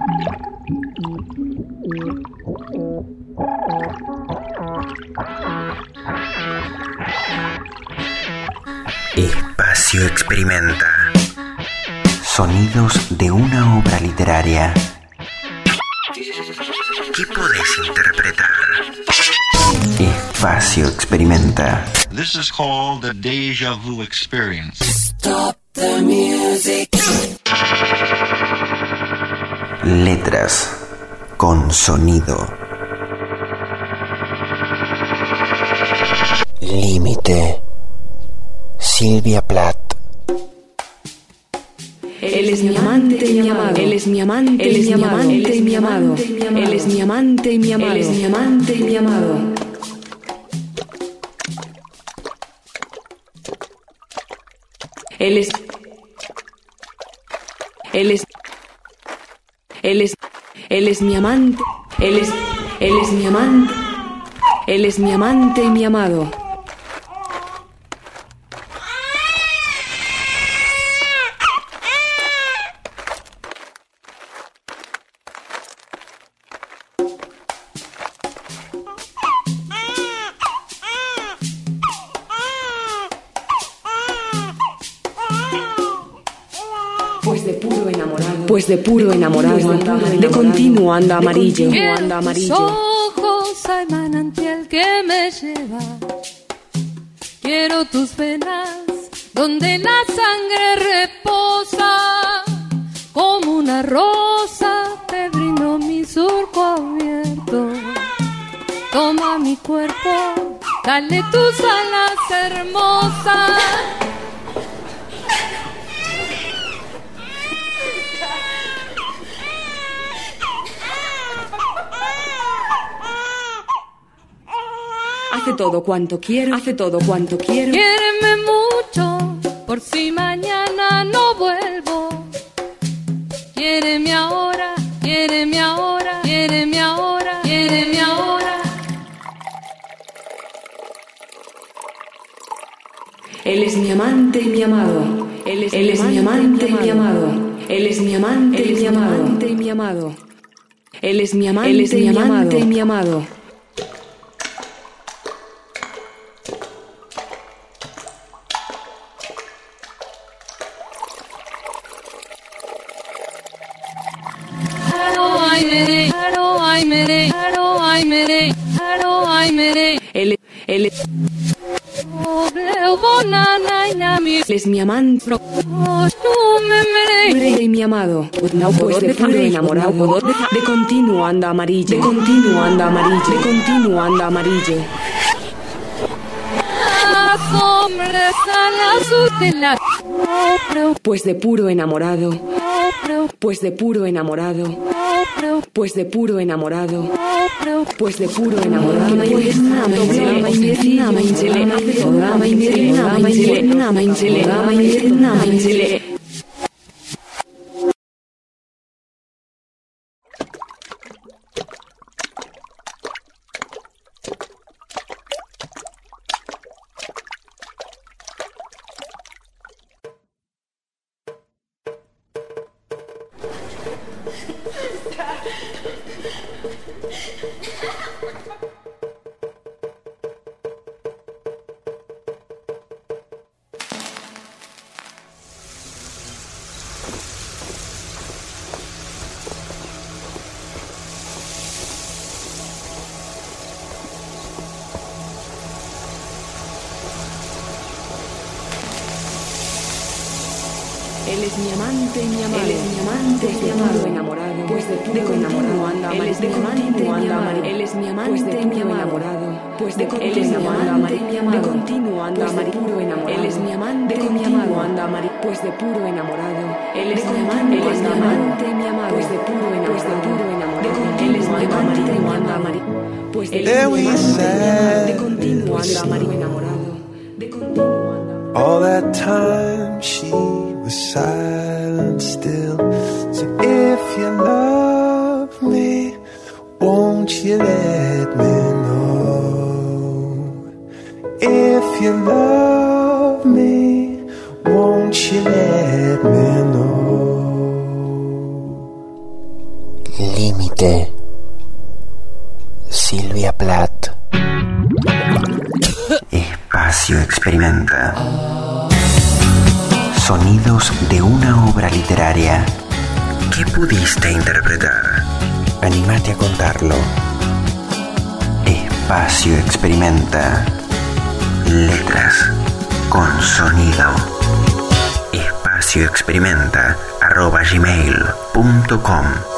Espacio Experimenta. Sonidos de una obra literaria. ¿Qué podés interpretar? Espacio Experimenta. This is called the Deja Vu Experience. Stop the music. Letras con sonido. Límite. Silvia Plath. Él es mi amante y mi amado. Él es mi amante y mi amante y mi amado. Él es mi amante y mi amado. Él es mi amante y mi amado. Él es mi amante. Él es mi amante. Él es mi amante y mi amado. Pues de puro enamorado, de continuo anda amarillo. Tus ojos hay manantial que me lleva. Quiero tus venas donde la sangre reposa. Como una rosa te brindo mi surco abierto. Toma mi cuerpo, dale tus alas hermosas. Hace todo cuanto quiero, hace todo cuanto quiero. Quiéreme mucho, por si mañana no vuelvo. Quiéreme ahora, quiéreme ahora, quiéreme ahora, quiéreme ahora. Él es mi amante y mi amado. Él es mi amante y mi amado. Él es mi amante y mi amado. Él es mi amante y mi amado. Él es mi amante y mi amado. Pues de puro enamorado, de continuo anda amarillo. De continuo anda amarillo. De continuo anda amarillo. Pues de puro enamorado. Pues de puro enamorado. Pues de puro enamorado. Pues de puro enamorado. Él es mi amante y mi amado. Él es mi amante y mi amado. Enamorado. Pues de puro enamorado anda. Él es de continuo anda. Él es mi amante y mi enamorado. Pues de continuo anda. De continuo anda. De puro enamorado. Él es mi amante y mi amado. Anda. Pues de puro enamorado. Él es mi amante y mi amado. Pues de puro enamorado. Pues de puro enamorado. Él es mi amante y mi amado. Pues de continuo anda. Enamorado. De continuo anda. All that time she was silent still. So if you love me, won't you let me know? If you love me, won't you let me know? Límite. Silvia Plath. Espacio Experimenta. Sonidos de una obra literaria. ¿Qué pudiste interpretar? Anímate a contarlo. Espacio Experimenta. Letras con sonido. espacioexperimenta@gmail.com